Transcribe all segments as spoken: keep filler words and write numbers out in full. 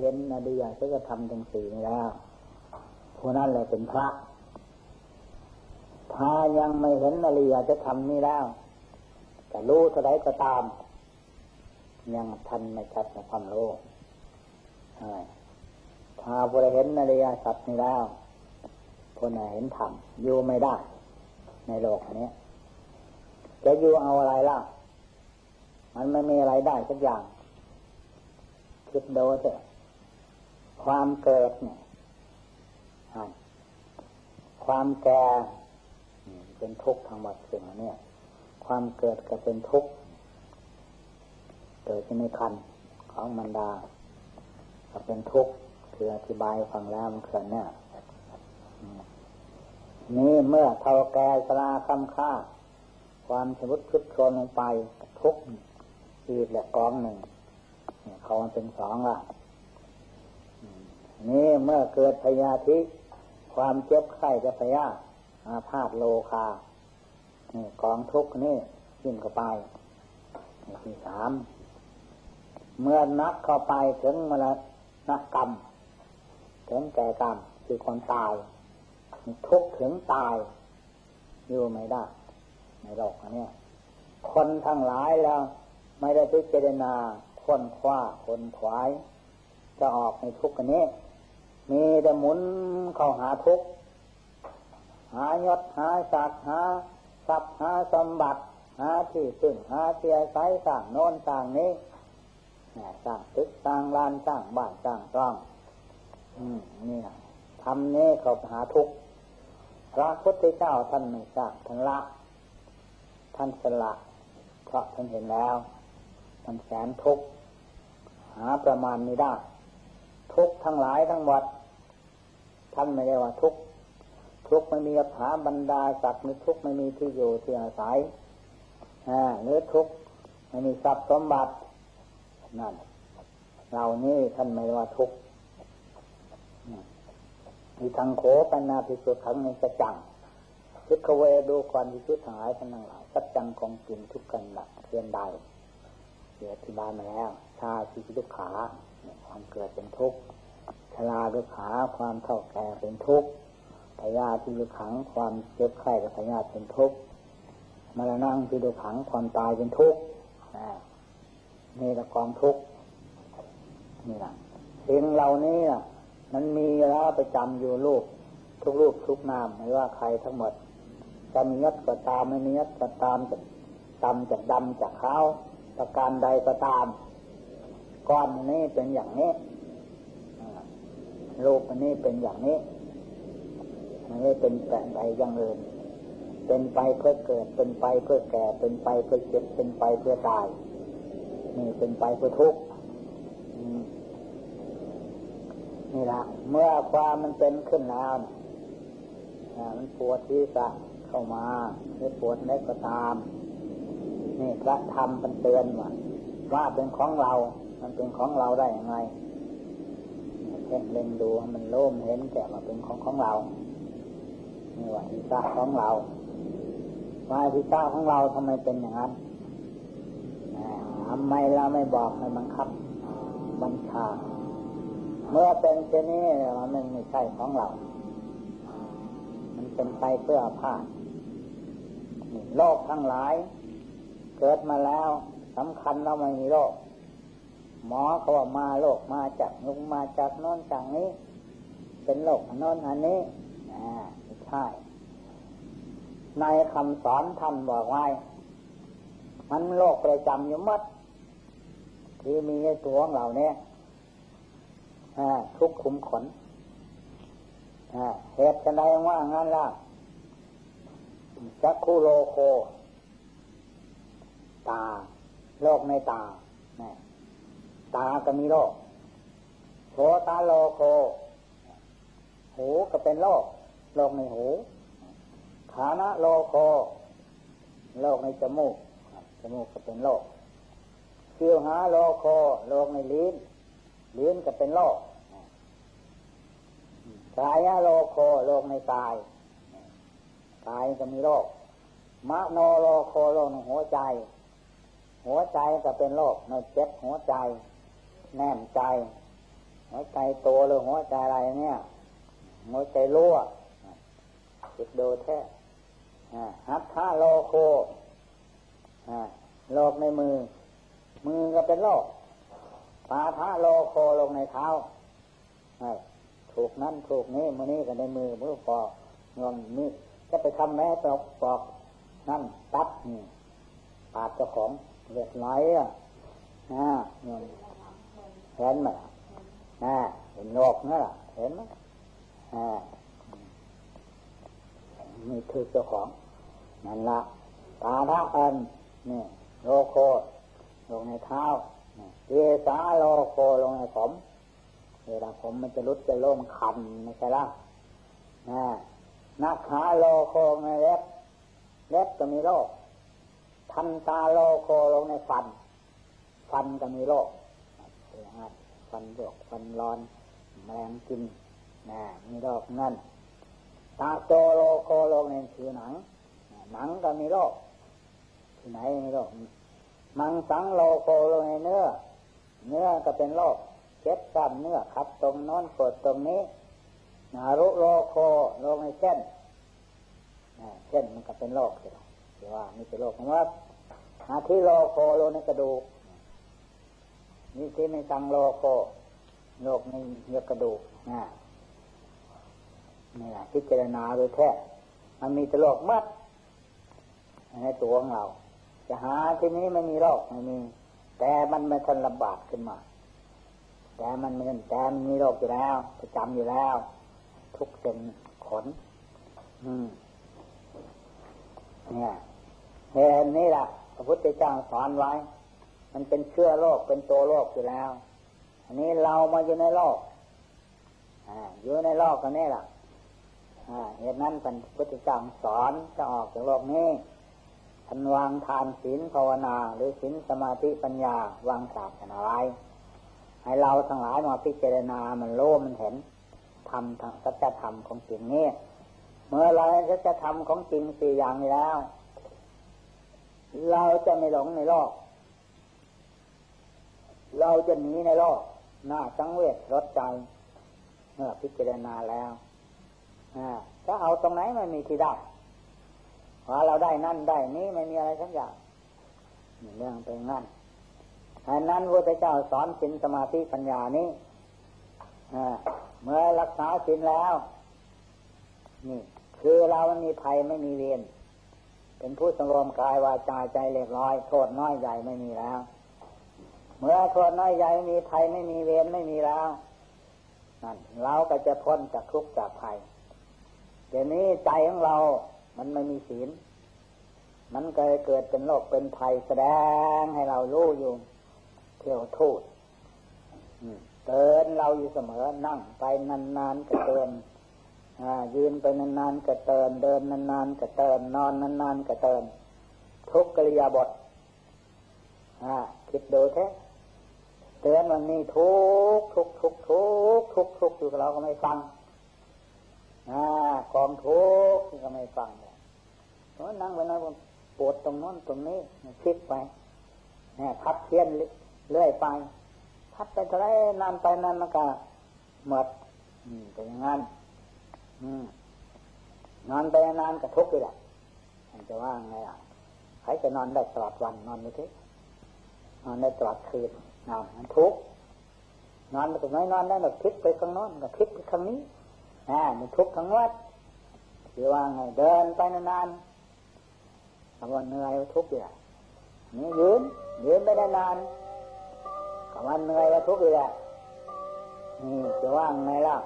เห็นอริยสัจธรรมทั้งสี่นี้แล้วผู้นั้นแหละเป็นพระถ้ายังไม่เห็นอริยสัจธรรมนี้แล้วจะรู้เท่าใดก็ตามยังทันไม่ชัดในความรู้ถ้าผู้ใดเห็นอริยสัจนี้แล้วผู้นั้นเห็นธรรมอยู่ไม่ได้ในโลกนี้จะอยู่เอาอะไรล่ะมันไม่มีอะไรได้สักอย่างคิดดูเถอะความเกิดเนี่ยความแก่เป็นทุกข์ทั้งหมดสิ่งนี้ความเกิดก็เป็นทุกข์เกิดในครรภ์ของมารดาก็เป็นทุกข์คืออธิบายฟังแล้วมันเกิดเนี่ยนี่เมื่อเท่าแก่ชราค่ำค่าความชำรุดทรุดโทรมลงไปทุกข์อีกและกองหนึ่งเขาเป็นสองละนี่เมื่อเกิดพยาธิความเจ็บไข้จะพยาอาพาธโลคานี่กองทุกข์นี่ขึ้นเข้าไปที่สามเมื่อนักเข้าไปถึงมรณะกรรมถึงแก่กรรมคือคนตายทุกข์ถึงตายอยู่ไม่ได้ในโลกนี้คนทั้งหลายแล้วไม่ได้พิจารณาค้นคว้าคนขวายจะออกในทุกข์นี้มีแต่หมุนเข้าหาทุกข์หายศหาศักดิ์หาทรัพย์หาสมบัติหาที่พึ่งหาที่อาศัยสร้างโน่นสร้างนี้สร้างตึกสร้างลานสร้างบ้านสร้างร่องนี่ทำนี้เขาหาทุกข์พระพุทธเจ้าท่านไม่สร้างท่านละท่านสละเพราะท่านเห็นแล้วมันแสนทุกข์หาประมาณไม่ได้ทุกข์ทั้งหลายทั้งหมดท่านไม่ได้ว่าทุกข์ทุกข์ไม่มีอัฏฐาบรรดาศักดิ์หรือทุกข์ไม่มีที่อยู่ที่อาศัยหรือทุกข์ไม่มีทรัพย์สมบัตินั่นเรานี่ท่านไม่ได้ว่าทุกข์มีทางโขปัญญาภิกษุขังในสัจจังพิกเวดูความภิกษุทั้งหลายทั้งหลายสัจจังของจริงทุกกันละเพียงใดเสียอธิบายมาแล้วชาติทุกขาความเกิดเป็นทุกข์ชราทุกขาความเฒ่าแก่เป็นทุกข์พยาธิทุกขังความเจ็บไข้และพยาธิเป็นทุกข์มรณะทุกขังความตายเป็นทุกข์นี่ละกองทุกข์นี่ละสิ่งเหล่านี้ล่ะมันมีแล้วประจำอยู่รูปทุกรูปทุกนามไม่ว่าใครทั้งหมดจะมียศก็ตามไม่มียศก็ตามจะดำจะดำจะขาวประการใดก็ตามก้อนนี้เป็นอย่างนี้รูปอันนี้เป็นอย่างนี้ไม่ได้เป็นแปลงใดอย่างอื่นเป็นไปเพื่อเกิดเป็นไปเพื่อแก่เป็นไปเพื่อเจ็บเป็นไปเพื่อตายนี่เป็นไปเพื่อทุกข์นี่ละเมื่อความมันเป็นขึ้นแล้วมันปวดที่สะเข้ามาไม่ปวดเล็กก็ตามนี่พระธรรมมันเตือนว่าว่าเป็นของเรามันเป็นของเราได้ยังไงเพ่งเล็งดูมันโล่มเห็นแต่ว่าเป็นของของเรานี่ว่าที่สะของเราว่าที่สะของเราทำไมเป็นอย่างนั้นทำไมเราไม่บอกให้บังคับบัญชาเมื่อเป็นเช่นนี้มันไม่ใช่ของเรามันเป็นไปเพื่ออาพาธโลกทั้งหลายเกิดมาแล้วสำคัญเราไม่มีโรคหมอเขาว่ามาโรคมาจากนุงมาจากโน้นจากนี้เป็นโรคโน้นอันนี้อ่าไม่ใช่ในคำสอนท่านบอกไว้มันโรคประจำอยู่มัดที่มีในตัวของเราเนี่ยทุกข์ขุมขนเหตุจะได้ว่างั้นล่ะจักขุโลโคตาโรคในตาตาก็มีโรคโสตโลโคหูก็เป็นโรคโรคในหูฆานะโลโคโรคในจมูกจมูกก็เป็นโรคชิวหาโลโคโรคในลิ้นลิ้นก็เป็นโรคกายโลโคโรคในกายกายก็มีโรคมโนโลโคโรคในหัวใจหัวใจก็เป็นโรคในเจ็บหัวใจแน่นใจหัวใจโตหรือหัวใจอะไรเนี่ยหัวใจรั่วจิตดูแท้หัตถะโลโคโลกในมือมือก็เป็นโลกปาทะโลโคลงในเท้าถูกนั้นถูกนี้มือนี้ก็ในมือมือปอกงอมนี่จะไปทำแม่ปอกปอกนั่นตัดนี่ปาดเจ้าของเลือดไหลอ่ะอ่างอมเห็นไหมอ่าเห็นโลกนั่นแหละเห็นไหมอ่านี่คือเจ้าของนั่นละปาทะอันนี่โลโคลงในเท้าเกสาโลโคลงในผมเวลาผมมันจะรุดจะโล่งคันไม่ใช่ล่ะนะนักขาโลโคในเล็บเล็บก็มีโรคทันตาโลโคลงในฟันฟันก็มีโรคฟันบวกฟันร้อนแมลงกินนะมีโรคนั่นตาโจโลโคลงในผิวหนังหนังก็มีโรคที่ไหนมีโรคมังสังโลโคลงในเนื้อเนื้อก็เป็นโรคเจ็บกล้ามเนื้อขัดตรงโน้นปวดตรงนี้นารุโลโคลงในเส้นเส้นมันก็เป็นโรคใช่ไหมที่ว่านี่เป็นโรคของว่าอาทิโลโคลงในกระดูกนี่ที่ไม่สังโลโคโรคในเนื้อกระดูกนะนี่แหละพิจารณาโดยแท้มันมีแต่โรคมัดในตัวของเราจะหาที่นี้ไม่มีโรคไม่มีแต่มันไม่ทันระบาดขึ้นมาแต่มันไม่แต่มันมีโรคอยู่แล้วประจำอยู่แล้วทุกเส้นขนอืมเนี่ยเหตุนี้ล่ะพระพุทธเจ้าสอนไว้มันเป็นเชื้อโรคเป็นตัวโรคอยู่แล้วอันนี้เรามาอยู่ในโลกอ่าอยู่ในโลกกันนี่ล่ะอ่าเหตุนั้นพระพุทธเจ้าสอนจะออกจากโลกนี้ท่านวางทานศีลภาวนาหรือศีลสมาธิปัญญาวางศาสนาไว้ให้เราทั้งหลายมาพิจารณามันรู้มันเห็นธรรมทางสัจธรรมของสิ่งนี้เมื่อเราเห็นสัจธรรมของจริงสี่อย่างนี้แล้วเราจะไม่หลงในโลกเราจะหนีในโลกหน้าสังเวชรสใจเมื่อพิจารณาแล้วถ้าเอาตรงไหนไม่มีที่ได้พอเราได้นั่นได้นี้ไม่มีอะไรทั้งอย่างเรื่องเป็นงั้นอันนั้นพระพุทธเจ้าสอนศีลสมาธิปัญญานี้เมื่อรักษาศีลแล้วนี่คือเราไม่มีภัยไม่มีเวรเป็นผู้สงบกายวาจาใจเรียบร้อยโทษน้อยใหญ่ไม่มีแล้วเมื่อโทษน้อยใหญ่ไม่มีภัยไม่มีเวรไม่มีแล้วนั่นเราก็จะพ้นจากทุกข์จากภัยเดี๋ยวนี้ใจของเรามันไม่มีศีลมันก็เกิดเป็นโรคเป็นภัยแสดงให้เรารู้อยู่เที่ยวทูดเตือนเราอยู่เสมอนั่งไปนานๆก็เตือนยืนไปนานๆก็เตือนเดินนานๆก็เตือนนอนนานๆก็เตือนทุกกิริยาบทคิดดูแท้เตือนวันนี้ทุกทุกทุกทุกทุกทุกอยู่กับเราก็ไม่ฟังกองทุกข์ก็ไม่ฟังเลยนั่งไปนั่งปวดตรงนั้นตรงนี้คิดไปพัดเทียนเรื่อยไปพัดไปเท่าไรนานไปนานมันก็หมดเป็นอย่างนั้นนอนไปนานก็ทุกข์ไปแหละจะว่าไงอ่ะใครจะนอนได้ตลอดวันนอนไม่ถึงนอนได้ตลอดคืนนอนมันทุกข์นอนไปตรงไหนนอนได้แบบพลิกไปข้างโน้นก็พลิกไปข้างนี้อ่ามันทุกข์ทั้งวัดคือว่าไงเดินไปนานๆคำว่าเหนื่อยทุกข์อยู่นี่ยืนยืนไปนานๆคำว่าเหนื่อยทุกข์อยู่นี่จะว่าไงล่ะ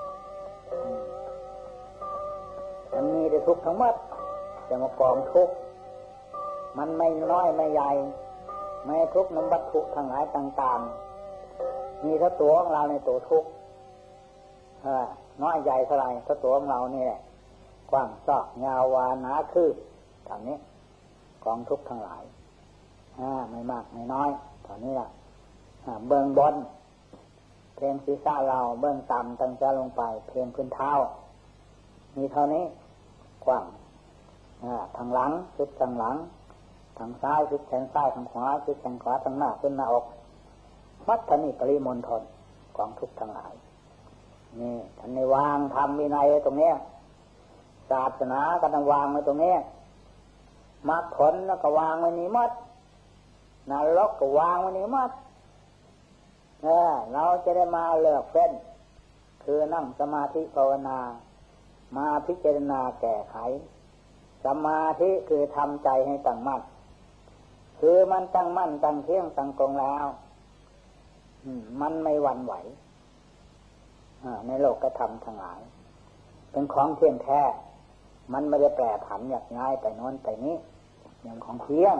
มันมีแต่ทุกข์ทั้งหมดจะมากองทุกข์มันไม่น้อยไม่ใหญ่ไม่ทุกข์น้ำวัตถุทั้งหลายต่างๆมีถ้าตัวของเราในตัวทุกข์น้อยใหญ่เท่าไรถ้าตัวของเรานี่แหละกว้างซอกยาววาหนาคืบเท่านี้กองทุกข์ทั้งหลายไม่มากไม่น้อยเท่านี้ล่ะเบื้องบนเพียงศีรษะเราเบื้องต่ำตั้งใจลงไปเพียงพื้นเท้ามีเท่านี้กว้างทางหลังชุดทางหลังทางซ้ายชุดแขนซ้ายทางขวาชุดแขนขวาทางหน้าขึ้นหน้าอกมัดทนิปริมณฑลกองทุกข์ทั้งหลายนี่ท่านในวางธรรมวินัยตรงนี้ศาสนาก็ต้องวางไว้ตรงนี้มรรคผลแล้วก็วางไว้นี้หมดนรกก็วางไว้นี้หมดเออเราจะได้มาเลือกเฟ้นคือนั่งสมาธิภาวนามาพิจารณาแก้ไขสมาธิคือทำใจให้ตั้งมั่นคือมันตั้งมั่นตั้งเที่ยงตั้งตรงแล้วมันไม่หวั่นไหวในโลกกธรรมทั้งหลายเป็นของเที่ยงแท้มันไม่ได้แปรผันหยักย้ายไปโน้นไปนี้อย่างของเที่ยง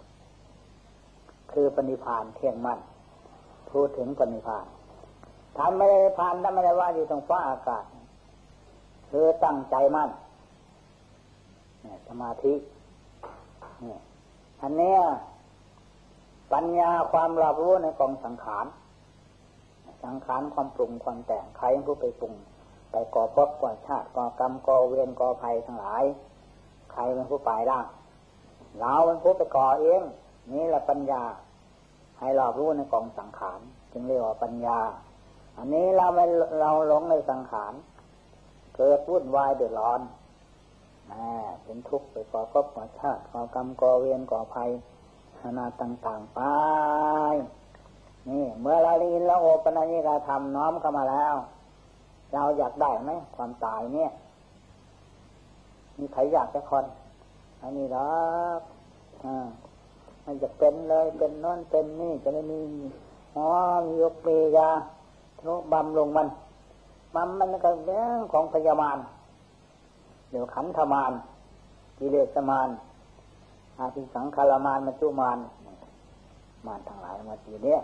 คือปณิพานเที่ยงมั่นพูดถึงปณิพานถ้าไม่ได้พานถ้าไม่ได้ว่าอยู่ตรงฟ้าอากาศคือตั้งใจมั่นเนี่ยสมาธิเนี่ยอันเนี้ยปัญญาความรอบรู้ในกองสังขารสังขารความปรุงความแต่งใครผู้ไปปรุงไปก่อภพก่อชาติก่อกรรมก่อเวรก่อภัยทั้งหลายใครเป็นผู้ไปได้เราเป็นผู้ไปก่อเองนี่แหละปัญญาให้รอบรู้ในกองสังขารจึงเรียกว่าปัญญาอันนี้เราไม่เราหลงในสังขารเกิดวุ่นวายเดือดร้อนเป็นทุกข์ไปก่อภพก่อชาติก่อกรรมก่อเวรก่อภัยนานาต่างๆไปนี่เมื่อเราได้ยินแล้วโอปัญญิกาธรรมน้อมเข้ามาแล้วเราอยากได้ไหมความตายเนี่ยมีใครอยากจะคนอันนี้หรอกอ่ามันจะเป็นเลยเป็นโน่นเป็นนี่จะได้มีอ๋อมียกมียาทุบำลงมันบำมันก็เรื่องของพยามารเดี๋ยวขันธมารกิเลสมารอาภิสังขารมารมัจจุมารมารทั้งหลายมาทีเนี้ย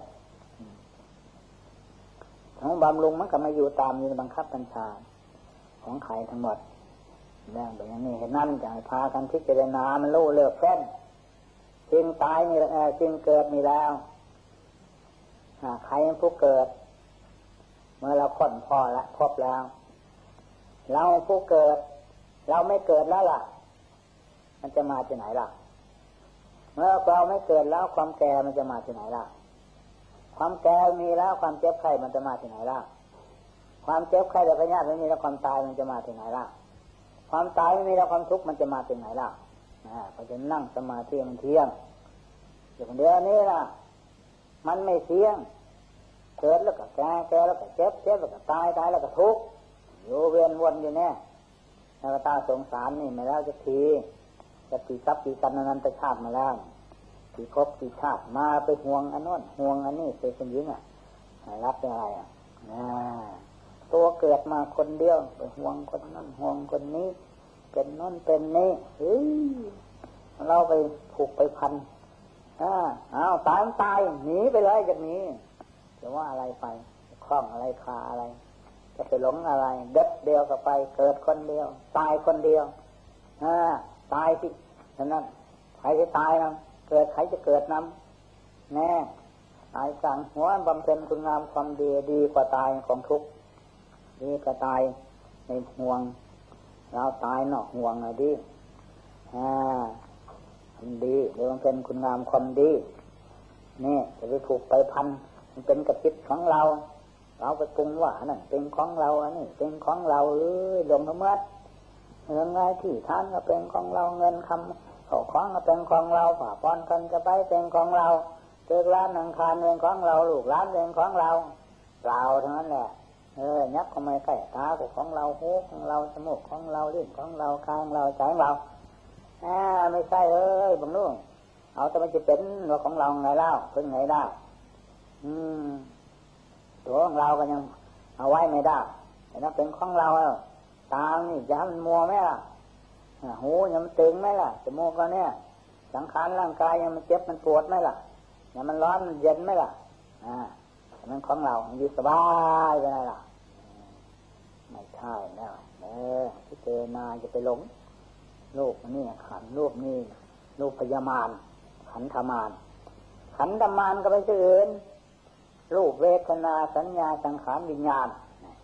ทั้งบำรุงมันก็มาอยู่ตามอยู่ในบังคับบัญชาของใครทั้งหมดเรื่องแบบนี้เห็นนั่นจะให้พากันพิจารณามันรู้เลิกแฟ้นจริงตายนี่แหละจริงเกิดมีแล้วใครเป็นผู้เกิดเมื่อเราค้นพอละพบแล้วเราผู้เกิดเราไม่เกิดแล้วล่ะมันจะมาที่ไหนล่ะเมื่อเราไม่เกิดแล้วความแก่มันจะมาที่ไหนล่ะความแก่มีแล้วความเจ็บไข้มันจะมาที่ไหนล่ะความเจ็บไข้แต่พยาธิไม่มีแล้วความตายมันจะมาที่ไหนล่ะความตายไม่มีแล้วความทุกข์มันจะมาที่ไหนล่ะเขาจะนั่งสมาธิมันเที่ยงอย่างเดียวนี้ล่ะมันไม่เที่ยงเกิดแล้วก็แก่แก่แล้วก็เจ็บเจ็บแล้วก็ตายตายแล้วก็ทุกข์อยู่เวียนวนอยู่เนี่ยแล้วก็ตาสงสารนี่มาแล้วจะทีจะตีทรัพย์ตีกันนันตชาติมาแล้วตีครบตีชาติมาไปห่วงอันนู้นห่วงอันนี้เป็นคนยิ่งอ่ะรับเป็นอะไรอ่ะตัวเกิดมาคนเดียวไปห่วงคนนั้นห่วงคนนี้เป็นนู้นเป็นนี้เฮ้ยเราไปผูกไปพันอ้าอ้าวตายตายหนีไปเลยจากนี้จะว่าอะไรไปคล้องอะไรคาอะไรจะไปหลงอะไรเด็ดเดียวกับไปเกิดคนเดียวตายคนเดียวอ่าตายที่ฉะนั้นใครจะตายนะเกิดใครจะเกิดน้ำแน่ตายสั่งหัวบำเพ็ญคุณงามความดีดีกว่าตายของทุกข์ดีกว่าตายในห่วงเราตายนอกห่วงอะดิอ่าทำดีเดี๋ยวบำเพ็ญคุณงามความดีนี่จะไปผูกไปพันมันเป็นกระติดของเราเราไปปรุงว่านั่นเป็นของเราอันนี้เป็นของเราเอ้ยลงทั้งหมดเงินไงที่ท่านก็เป็นของเราเงินคำเขาคล้องก็เป็นของเราฝ่าปอนกันจะไปเป็นของเราเจอร้านนังคารเป็นของเราลูกร้านเป็นของเราเปล่าทั้งนั้นแหละเออยักษ์ก็ไม่ใกล้ตาของเราหูของเราจมูกของเราลิ้นของเรากายของเราใจของเราอ่าไม่ใช่เอ้ยบังลูกเอาแต่มันจะเป็นว่าของเราไงเล่าเป็นไงได้อืมตัวของเราก็ยังเอาไว้ไม่ได้แต่ถ้าเป็นของเราตานี่จะมันมัวไหมล่ะหูยังมันตึงไหมล่ะจมูกก็เนี่ยสังขารร่างกายยังมันเจ็บมันปวดไหมล่ะยังมันร้อนมันเย็นไหมล่ะอ่าแต่มันของเราอยู่สบายไปไหนล่ะไม่ใช่แล้วเออที่เจอนาจะไปหลงรูปนี่ขันรูปนี่รูปพยามารขันธมารขันธมารก็ไม่ใช่อื่นรูปเวทนาสัญญาสังขารวิญญาณ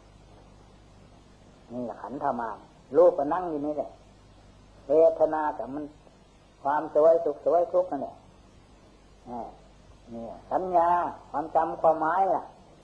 นี่แหละขันธมารรูปก็นั่งอยู่นี่แหละเวทนาแต่มันความสวยสุขสวยทุกข์นั่นแหละนี่สัญญาความจำความหมายล่ะ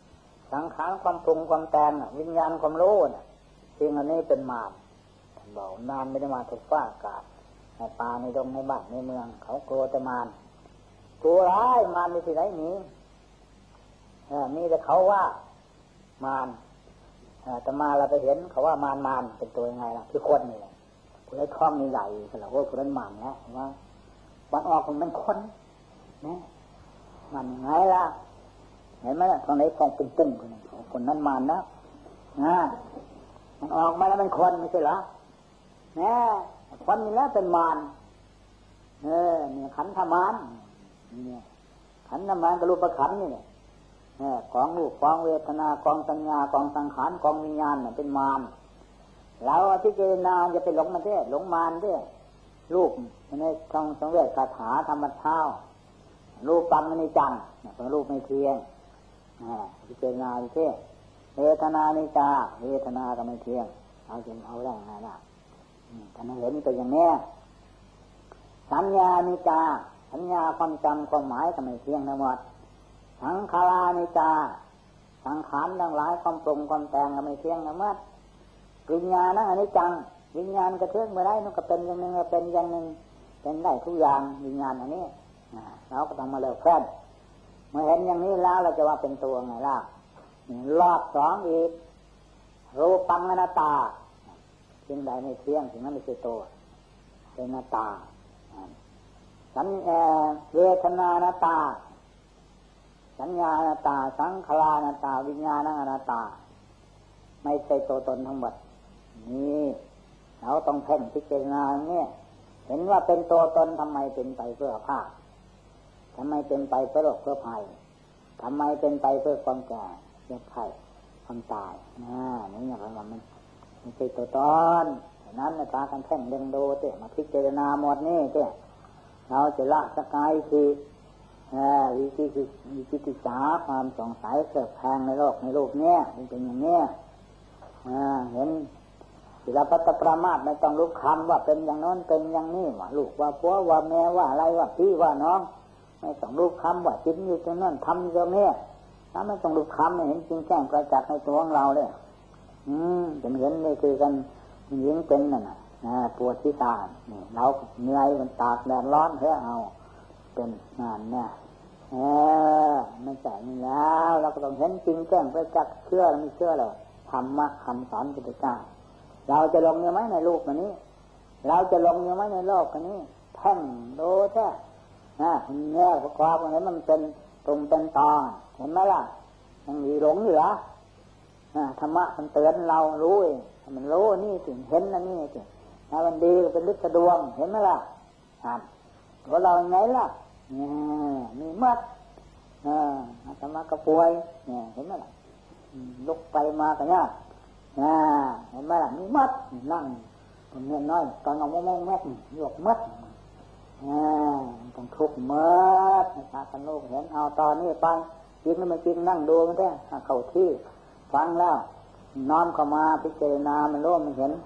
สังขารความปรุงความแต่งวิญญาณความรู้น่ะสิ่งอันนี้เป็นมารท่านบอกมารไม่ได้มาถูกฟ้าอากาศในป่าในดงในบ้านในเมืองเขากลัวแต่มารกลัวร้ายมารมีที่ไหนหนีมีแต่เขาว่ามารแต่มาเราไปเห็นเขาว่ามารมารเป็นตัวยังไงล่ะคือคนนี่แหละผู้ใดท้องนี่ใหญ่สำหรับว่าผู้นั้นมารนะว่าวันออกมันเป็นคนนะมันยังไงล่ะเห็นไหมล่ะตรงไหนฟองปุ้งปุ้งคนนั้นคนนั้นมารนะนะมันออกมาแล้วมันคนไม่ใช่เหรอนะคนนี่แล้วเป็นมารเออเนี่ยขันธมารเนี่ยขันธมารกับรูปขันธ์นี่เนี่ยกองรูปกองเวทนากองสัญญากองสังขารกองวิญญาณเนี่ยเป็นมารเราพิจารณาจะไปหลงมันเด้หลงมารเด้รูปในทางสังเวชคาถาธรรมเท้ารูปปังนิจังเป็นรูปไม่เที่ยงพิจารณาเด้เวทนานิจาเวทนาก็ไม่เที่ยงเอาจริงเอาแรงนะนะท่านเห็นตัวอย่างนี้สัญญานิจาสัญญาความจำความหมายก็ไม่เที่ยงทั้งหมดสังขารนิจาสังขารทั้งหลายความปรุงความแต่งก็ไม่เที่ยงทั้งหมดวิญญาณนั่นอนิจจังวิญญาณกระเทือนเมื่อไรมันก็เป็นอย่างหนึ่งเป็นอย่างหนึ่งเป็นได้ทุกอย่างวิญญาณอันนี้เราก็ต้องมาเลิกแค่เมื่อเห็นอย่างนี้แล้วเราจะว่าเป็นตัวไงล่ะรอบสองอีกรูปังอนัตตาสิ่งใดไม่เที่ยงสิ่งนั้นไม่ใช่ตัวเป็นอนัตตาสัญญาเวทนาอนัตตาสัญญาอนัตตาสังขารอนัตตาวิญญาณอนัตตาไม่ใช่ตัวตนทั้งหมดนี่เราต้องเพ่งพิจารณาเนี่ยเห็นว่าเป็นตัวตนทำไมเป็นไปเพื่อภาพทำไมเป็นไปเพื่อโรคเพื่อภัยทำไมเป็นไปเพื่อความแก่เจ็บไข้ความตายนะนี่อย่างนั้นมันไม่ใช่ตัวตนฉะนั้นในตาการเพ่งเล็งดูเจ้มาพิจารณาหมดนี่เจ้เราจะละสกายคือวิจิตวิจิตรสาความสงสัยเกิดแพงในโลกในโลกเนี้ยมันเป็นอย่างเนี้ยเห็นศิลปะประมาทไม่ต้องรู้คำว่าเป็นอย่างนั้นเป็นอย่างนี้ว่าลูกว่าผัวว่าแม่ว่าอะไรว่าพี่ว่าน้องไม่ต้องรู้คำว่าจิ้นอยู่ตรงนั้นทำอยู่ตรงนี้ถ้าไม่ต้องรู้คำไม่เห็นจริงแจ้งประจักษ์ในตัวของเราเลยอืมจะเห็นนี่คือกันยิงเป็นนั่นน่ะปวดที่ตาเนี่ยเราเหนื่อยมันตากแดดร้อนเพื่อเอาเป็นงานเนี่ยเออมันใส่นี่แล้วเราก็ต้องเห็นจริงแจ้งประจักษ์เชื่อไม่เชื่อเลยธรรมะคำสอนพุทธเจ้าเราจะลงอยู่ไหมในโลกนี้เราจะลงอยู่ไหมในโลกนี้แท่งโดแท้นะแง่ประกอบเห็นมันเป็นตรงเป็นตอนเห็นไหมล่ะยังมีหลงอยู่เหรอธรรมะมันเตือนเรารู้เองมันรู้นี่ถึงเห็นนะนี่ถึงถ้ามันดีก็เป็นฤทธิ์ดวงเห็นไหมล่ะอ่านตัวเราไงล่ะมีมัดธรรมะกระป่วยเนี่ยเห็นไหมล่ะลุกไปมากันเนี่ยเห็นไหมล่ะมีมัดนั่งตรงนี้น้อยตอนเอาโมงแม่หยกมัดต้องทุกมัดพากันลูกเห็นเอาตอนนี้ไปจริงหรือไม่จริงนั่งดูมันได้เข้าที่ฟังแล้วน้อมเข้ามาพิจารณามันรู้มันเห็น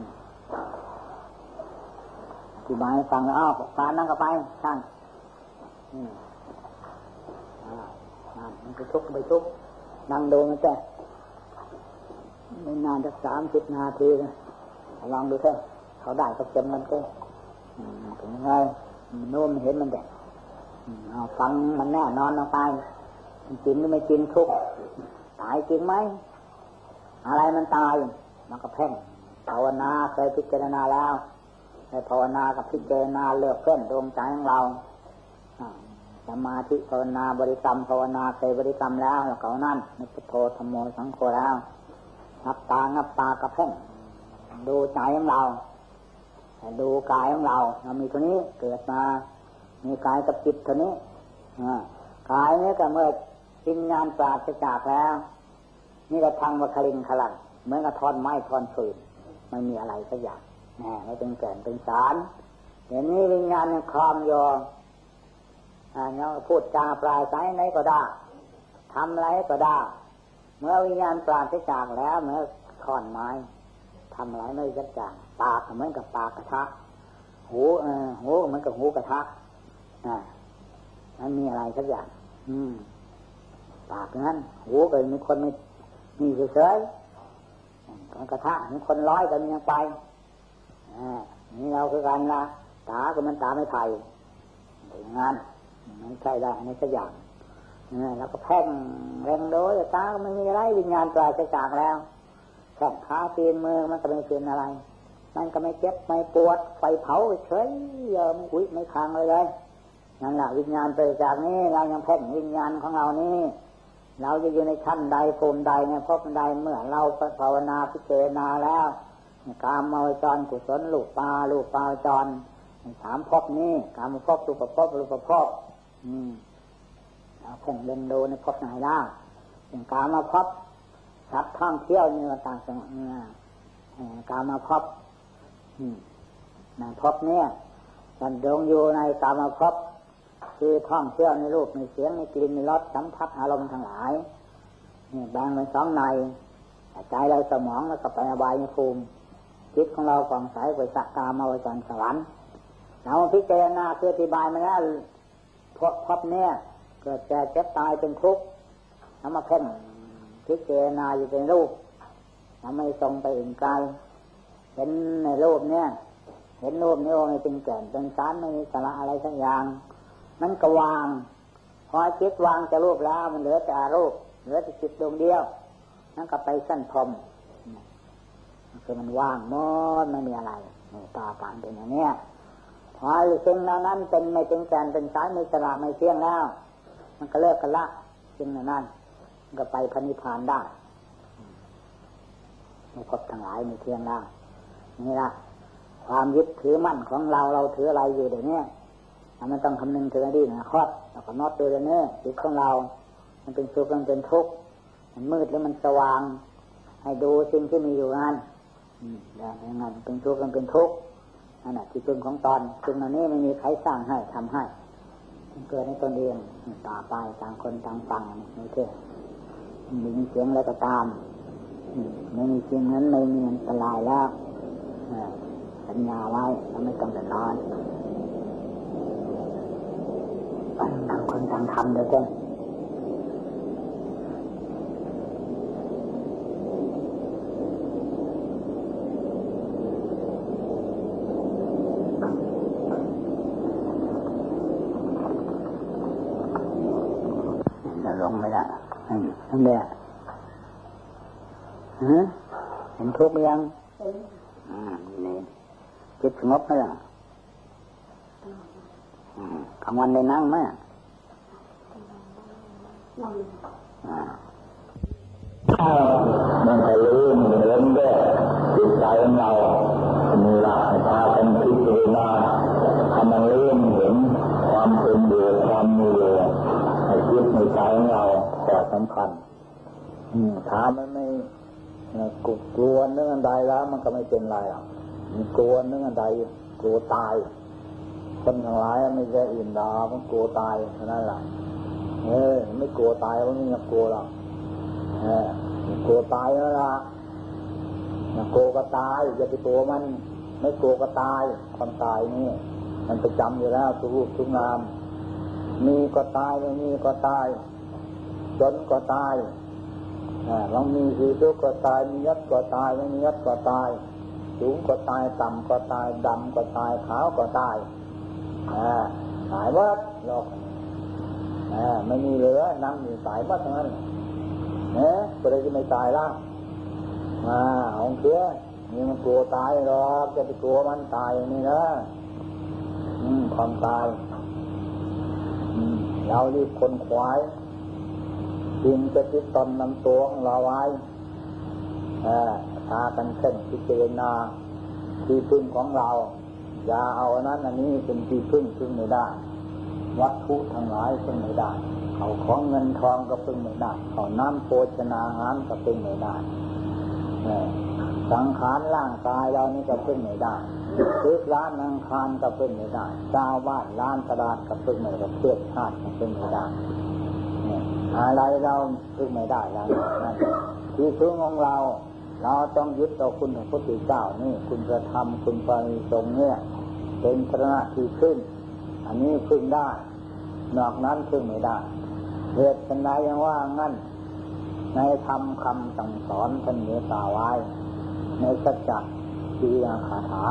อธิบายฟังแล้วอ้าวการนั่งก็ไปช่างมันไปทุกข์ไปทุกข์นั่งดูมันแค่ไม่นานจะสามสิบนาทีนะลองดูแค่เขาได้ก็เต็มมันก็ถึงยังไงมันโน้มเห็นมันเด็กเอาฟังมันแน่นอนลงไปมันจริงหรือไม่จริงทุกข์ตายจริงไหมอะไรมันตายมันก็เพ่งภาวนาเคยพิจารณาแล้วในภาวนากับพิจารณาเลือกเพ่งดวงใจของเราสมาธิภาวนาบริกรรมภาวนาเคยบริกรรมแล้วแล้วเขานั่นนึกพุทโธธัมโมสังโฆแล้วนับตานับตากระเพ่งดูใจของเราดูกายของเราเรามีตัวนี้เกิดมามีกายกับจิตตัวนี้กายนี้ก็เมื่อวิญญาณปราศจากแล้วนี่เราทางวัคลิงขลังเหมือนกับท่อนไม้ท่อนฟืนไม่มีอะไรสักอย่างไม่เป็นแก่นเป็นสารเดี๋ยวนี้วิญญาณยังคลองโยเนี่ยพูดจาปลายสายไหนก็ได้ทำอะไรก็ได้เมื่อวิญญาณปราศจากแล้วเมื่อท่อนไม้ทำอะไรไม่สักอย่างปากเหมือนกับปากกระทะหูเออหูเหมือนกับหูกระทะอ่านั้นมีอะไรสักอย่างอืมปากนั้นหูก็มีคนไม่มีเฉยๆกระทะมีคนร้อยกันยังไปนี่เราคือกันละตาก็มันตาไม่ไผ่อย่างนั้นมันใช่ได้ในสักอย่างแล้วก็แพ่งแรงโดยตาก็ไม่มีอะไรวิญญาณปราศจากแล้วแข้งขาตีนมือมันก็ไม่เป็นอะไรมันก็ไม่เจ็บไม่ปวดไฟเผาเฉยเยอะไม่อุ้ยไม่คลางเลยเลยนั่นแหละวิญญาณปราศจากนี้เรายังแพ่งวิญญาณของเรานี่เราจะอยู่ในชั้นใดภูมิใดในภพใดเมื่อเราภาวนาพิจารณาแล้วกามาวจรกุศลลูกปลาลูกปลาจรสามภพนี้กามภพรูปภพรูปภพอืมเราเพ่งเล่นดูในภพไหนล่ะอย่างกามาภพสัตว์ท่องเที่ยวนี่ต่างๆเนี่ยกามาภพในภพนี้ฉันดงอยู่ในกามาภพคือท่องเที่ยวในรูปในเสียงในกลิ่นในรสสัมผัสอารมณ์ทั้งหลายนี่แบ่งเป็นสองในใจเราสมองแล้วก็ไปอบายภูมิจิตของเราผ่องใสไปสักกามาวจรสวรรค์เราพิจารณาคืออธิบายมาแล้วภพนี้เกิดแก่เจ็บตายเป็นทุกข์แล้วมาเพ่งพิจารณาอยู่เป็นรูปเราไม่ทรงไปอื่นไกลเห็นในรูปเนี่ยเห็นรูปนี้ว่าไม่เป็นแก่นเป็นสารไม่มีสาระอะไรสักอย่างมันก็วางพอจิตวางจะรูปแล้วมันเหลือแต่รูปเหลือแต่จิตดวงเดียวนั่นก็ไปสั้นพรมคือมันว่างหมดไม่มีอะไรนี่ต่อการเป็นอย่างนี้พอสิ่งเหล่านั้นเป็นไม่เป็นแก่นเป็นสารไม่สาระไม่เที่ยงแล้วมันก็เลิกกันละสิ่งเหล่านั้นก็ไปพระนิพพานได้ไม่พบทั้งหลายไม่เที่ยงได้นี่ละความยึดถือมั่นของเราเราถืออะไรอยู่เดี๋ยวนี้มันต้องคำนึงถึงอดีตนะครแล้วก็นอดตัวเนี้ยจิตของเรามันเป็นสุขมันเป็นทุกข์มันมืดแล้วมันสว่างให้ดูสิ่งที่มีอยู่นั้นได้ยังไงเป็นทุกข์มันเป็นทุกข์นั่นแหละที่พึ่งของตอนซึ่งอันนี้ไม่มีใครสร้างให้ทำให้มันเกิดในตนเองต่อไปต่างคนต่างฟังไม่ใช่มีเสียงแล้วก็ตามไม่มีเสียงนั้นไม่มีอันตรายแล้วสัญญาไว้แล้วไม่ต้องเดือดร้อนต่างคนต่างทำเดี๋ยวเจ้าลงไม่ได้นั่นแหละเห็นทุกข์ยังอ่านี่จิตสงบไหมล่ะกลางวันได้นั่งไหมมันจะรู้มันเห็นได้จิตใจของเรามีหลักพาเป็นพิจารณาทำมันรู้เห็นความเป็นอยู่ความมีอยู่ให้จิตในใจของเราแต่สำคัญถ้ามันไม่กลัวเรื่องอันใดแล้วมันก็ไม่เป็นไรหรอกมันกลัวเรื่องอันใดกลัวตายคนทั้งหลายไม่ใช่อื่นดามันกลัวตายเท่านั้นแหละเออไม่กลัวตายมันไม่อยากกลัวหรอกเออกลัวตายแล้วล่ะกลัวก็ตายอย่าไปกลัวมันไม่กลัวก็ตายความตายนี่มันประจำอยู่แล้วทุกรูปทุกนามมีก็ตายไม่มีก็ตายจนก็ตายเรามีคือทุกข์ก็ตายมียัดก็ตายไม่มียัดก็ตายสูงก็ตายต่ำก็ตายดำก็ตายขาวก็ตายหายวัดหรอกไม่มีเหลือนั่งอยู่สายวัดทั้งนั้นเนี่ยก็เลยจะไม่ตายละมาของเสียนี่มันกลัวตายหรอกจะไปกลัวมันตายนี่นะความตายเรารีบคนขวายจึงจะติดตนนำตัวของเราไว้พากันเข่งพิจารณาที่พึ่งของเราอย่าเอาอันนั้นอันนี้เป็นที่พึ่งพึ่งไม่ได้วัตถุทั้งหลายพึ่งไม่ได้เขาของเงินทองก็พึ่งไม่ได้เขาน้ำโภชนาอาหารก็พึ่งไม่ได้สังขารร่างกายเรานี่ก็พึ่งไม่ได้ซื้อร้านนังคารก็พึ่งไม่ได้ชาวบ้านร้านตลาดก็พึ่งไม่ได้เพื่อนชาติก็พึ่งไม่ได้อะไรเราพึ่งไม่ได้แล้วที่พึ่งของเราเราต้องยึดต่อคุณของพระพุทธเจ้านี่คุณพระธรรมคุณพระสงฆ์เนี่ยเป็นพระที่พึ่งอันนี้พึ่งได้นอกนั้นพึ่งไม่ได้เหตุเป็นไรยังว่างั้นในธรรมคำสั่งสอนท่านเมตตาไว้ในสัจจะวิริยะคาถา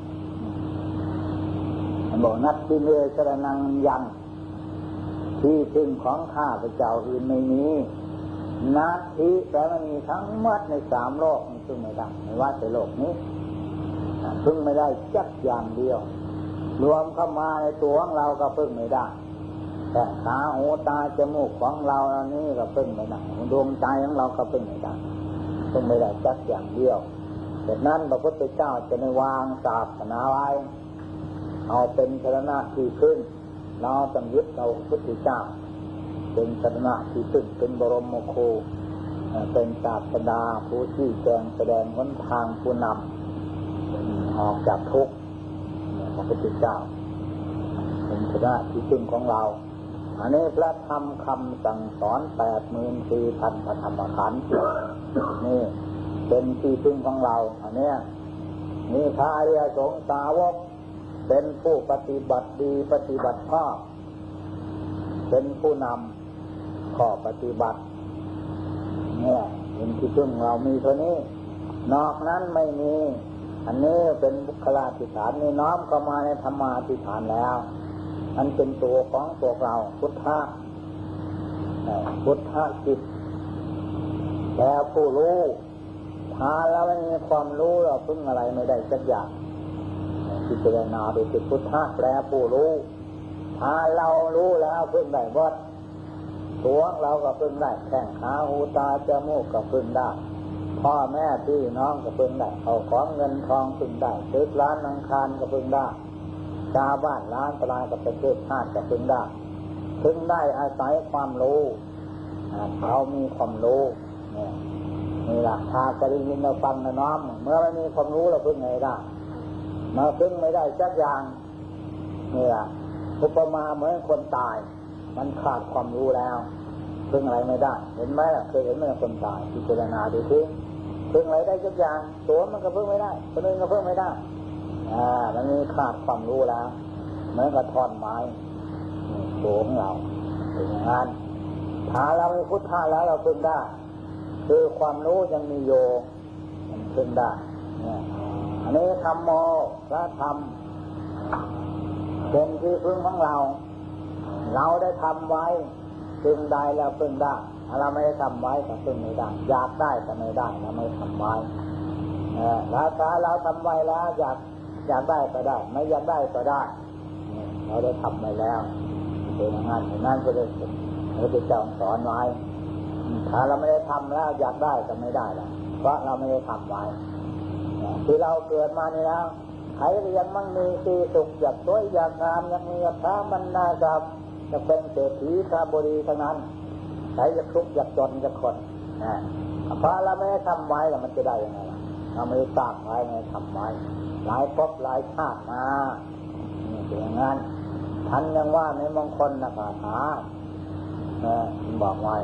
บอกนัตติเมสรนังยังที่พึ่งของข้าพเจ้าอื่นไม่มีนัตถิแต่มันมีทั้งหมดในสามโลกมันพึ่งไม่ได้ไม่ว่าแต่โลกนี้พึ่งไม่ได้จักอย่างเดียวรวมเข้ามาในตัวของเราก็พึ่งไม่ได้แต่ขาหูตาจมูกของเราอันนี้ก็พึ่งไม่ได้ดวงใจของเราก็พึ่งไม่ได้พึ่งไม่ได้จักอย่างเดียวดังนั้นพระพุทธเจ้าจะไม่วางศาสนาไว้เอาเป็นสรณะที่พึ่งเราต้องยึดเอาพระพุทธเจ้าเป็นสรณะที่พึ่งเป็นบรมครูเป็นศาสดาผู้ชี้แจงแสดงหนทางผู้นำออกจากทุกข์พระพุทธเจ้าเป็นสรณะที่พึ่งของเราอันนี้พระธรรมคำสั่งสอนแปดหมื่นสี่พันพระธรรมขันธ์นี่เป็นที่พึ่งของเราอันนี้นี่พระอริยสงฆ์สาวกเป็นผู้ปฏิบัติดีปฏิบัติชอบเป็นผู้นำข้อปฏิบัติเนี่ยเป็นที่พึ่งเรามีเท่านี้นอกนั้นไม่มีอันนี้เป็นบุคลาธิฐานนี่น้อมเข้ามาในธรรมาธิฐานแล้วอันเป็นตัวของพวกเราพุทธะพุทธะจิตแล้วผู้รู้ถ้าเราไม่มีความรู้เราพึ่งอะไรไม่ได้สักอย่างพิจารณาโดยจิตพุทธะแปลผู้รู้ถ้าเรารู้แล้วพึ่งได้หมดตัวเราก็พึ่งได้แข้งขาหูตาจมูกก็พึ่งได้พ่อแม่พี่น้องก็พึ่งได้เอาของเงินทองพึ่งได้ตึกร้านอังคารก็พึ่งได้ชาวบ้านร้านตลาดกับประเทศชาติก็พึ่งได้พึ่งได้อาศัยความรู้เขามีความรู้เนี่ยนี่แหละถ้าจะได้ยินเราฟังนะน้อมเมื่อไม่มีความรู้เราพึ่งไงได้มาพึ่งไม่ได้สักอย่างนี่แหละอุปมาเหมือนคนตายมันขาดความรู้แล้วพึ่งอะไรไม่ได้เห็นไหมล่ะเคยเห็นไหมคนตายพิจารณาดูสิพึ่งอะไรได้สักอย่างตัวมันก็พึ่งไม่ได้คนอื่นก็พึ่งไม่ได้อ่ามันมีขาดความรู้แล้วเหมือนกับท่อนไม้ตัวของเราเป็นอย่างนั้นถ้าเรามีพุทธะแล้วเราพึ่งได้คือความรู้ยังมีโยมันพึ่งได้เนี่ยอันนี้ธรรมโมพระธรรมเป็นที่พึ่งของเราเราได้ทำไว้พึ่งได้แล้วพึ่งได้ถ้าเราไม่ได้ทำไว้ก็พึ่งไม่ได้อยากได้ก็ไม่ได้เราไม่ทำไว้แล้วถ้าเราทำไว้แล้วอยากอยากได้ก็ได้ไม่อยากได้ก็ได้เราได้ทำไว้แล้วเป็นงานนั่นก็ได้พระพุทธเจ้าสอนไว้ถ้าเราไม่ได้ทำแล้วอยากได้ก็ไม่ได้แล้วเพราะเราไม่ได้ทำไว้ที่เราเกิดมานี่แล้วใครก็ยังมั่งมีสีสุขอยากสวยอยากงามอยากมีอยากท้ามันน่าจะจะเป็นเศรษฐีข้าบดีทั้งนั้นใครจะทุกข์อยากจนจะคนนะเพราะเราไม่ได้ทำไว้แล้วมันจะได้ยังไงล่ะเราไม่ได้สร้างไว้ไม่ทำไว้หลายภพหลายชาติมาเป็นอย่างนั้นท่านยังว่าในมงคลนะคาถาบอกไว้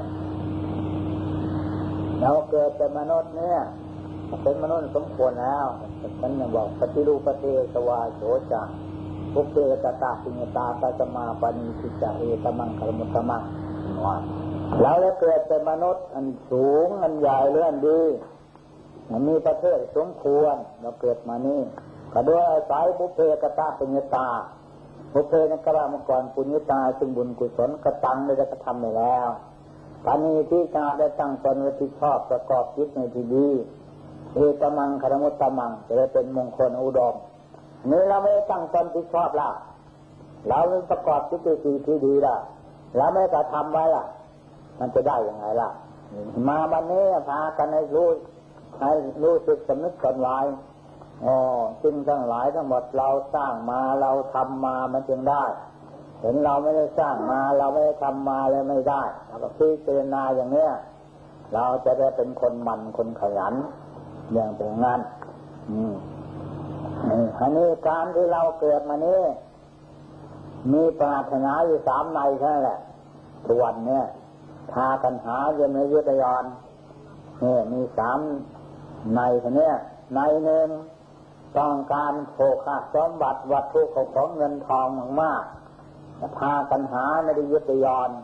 เราเกิดเป็นมนุษย์เนี่ยเป็นมนุษย์สมควรแล้วฉันยังบอกปฏิรูปประเทศวาโสจาภุเปตตาปิญตาตาสมาปณิทิจาเอตมังคารมุตตมังว่าแล้วได้เกิดเป็นมนุษย์อันสูงอันใหญ่เลื่อนดีมันมีประเทศสมควรเราเกิดมานี่ก็ด้วยอาศัยภุเปตตาปิญตาภุเปนักรามาก่อนปุญญาตาซึ่งบุญกุศลกระตังได้กระทำไปแล้วปานีที่จะได้ตั้งตนไว้ที่ชอบประกอบจิตในที่ดีเอตมังคารมุตตมังจะได้เป็นมงคลอุดมนี่เราไม่ได้ตั้งตนที่ชอบละเราประกอบจิตที่ที่ดีละเราไม่กระทำไว้ละมันจะได้ยังไงล่ะมาวันนี้พากันให้รู้ให้รู้สึกสำนึกกันไว้อ๋อสิ่งทั้งหลายทั้งหมดเราสร้างมาเราทำมามันจึงได้เห็นเราไม่ได้สร้างมาเราไม่ได้ทำมาเลยไม่ได้เราก็พิจารณาอย่างเนี้ยเราจะได้เป็นคนมันคนขยันอย่างเป็นงานอืมอันนี้การที่เราเกิดมานี้มีปรารถนาอยู่สามในแค่นั้นแหละทุกวันเนี่ยพากันหาเย็นในยุทธยานนี่มีสามในท่านี้ในหนึ่งต้องการโภคสมบัติวัตถุของเงินทองมากๆพากันหาในยุทธยาน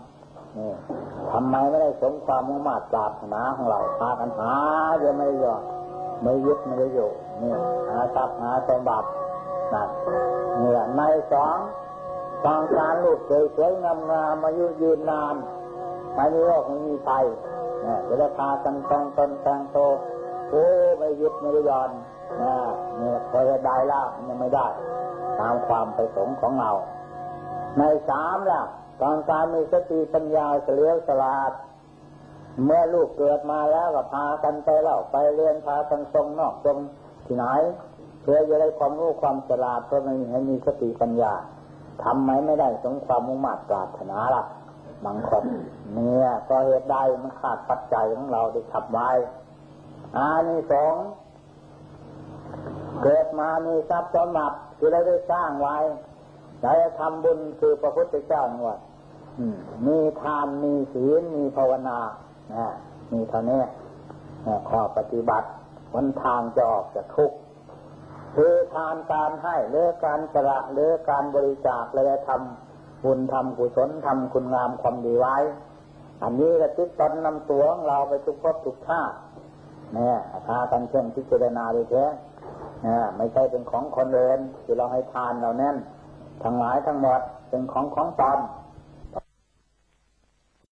นี่ทำไมไม่ได้สมความมุ่งมั่นปรารถนาของเราพากันหาจะไม่ยอมไม่ยึดไม่ได้อยู่นี่หาทรัพย์หาสมบัตินั่นนี่ในสองต้องการลูกสวยๆงามๆอายุยืนนานไม่มีโรคไม่มีภัยเนี่ยจะได้พากันแต่งตนแต่งโตโอ้ไม่ยึดไม่ได้ยอมนะเนี่ยพอจะได้แล้วยังไม่ได้ตามความประสงค์ของเราในสามล่ะต้องการมีสติปัญญาเฉลียวฉลาดเมื่อลูกเกิดมาแล้วก็พากันไปเล่าไปเรียนพากันทรงนอกทรงที่ไหนเพื่อจะได้ความรู้ความฉลาดเพื่อไม่ให้มีสติปัญญาทำไมไม่ได้สมความมุ่งมั่นปรารถนาล่ะบางคนเนี่ยก็เหตุใดมันขาดปัจจัยของเราได้ขับไว้อานิสงส์เกิดมามีทรัพย์สมบัติที่เราได้สร้างไว้ได้ทำบุญคือพระพุทธเจ้าว่ามีทานมีศีลมีภาวนานะมีเท่านี้ข้อปฏิบัติวันทางจะออกจากทุกข์คือทานการให้หรือการสละหรือการบริจาคและทำบุญทำกุศลทำคุณงามความดีไว้อันนี้ก็ติดตนนำตัวของเราไปทุกภพทุกชาติเนี่ยพากันเช่นพิจารณาดูเถอะไม่ใช่เป็นของคนอื่นที่เราให้ทานเราแน่นทั้งหลายทั้งหมดเป็นของของตน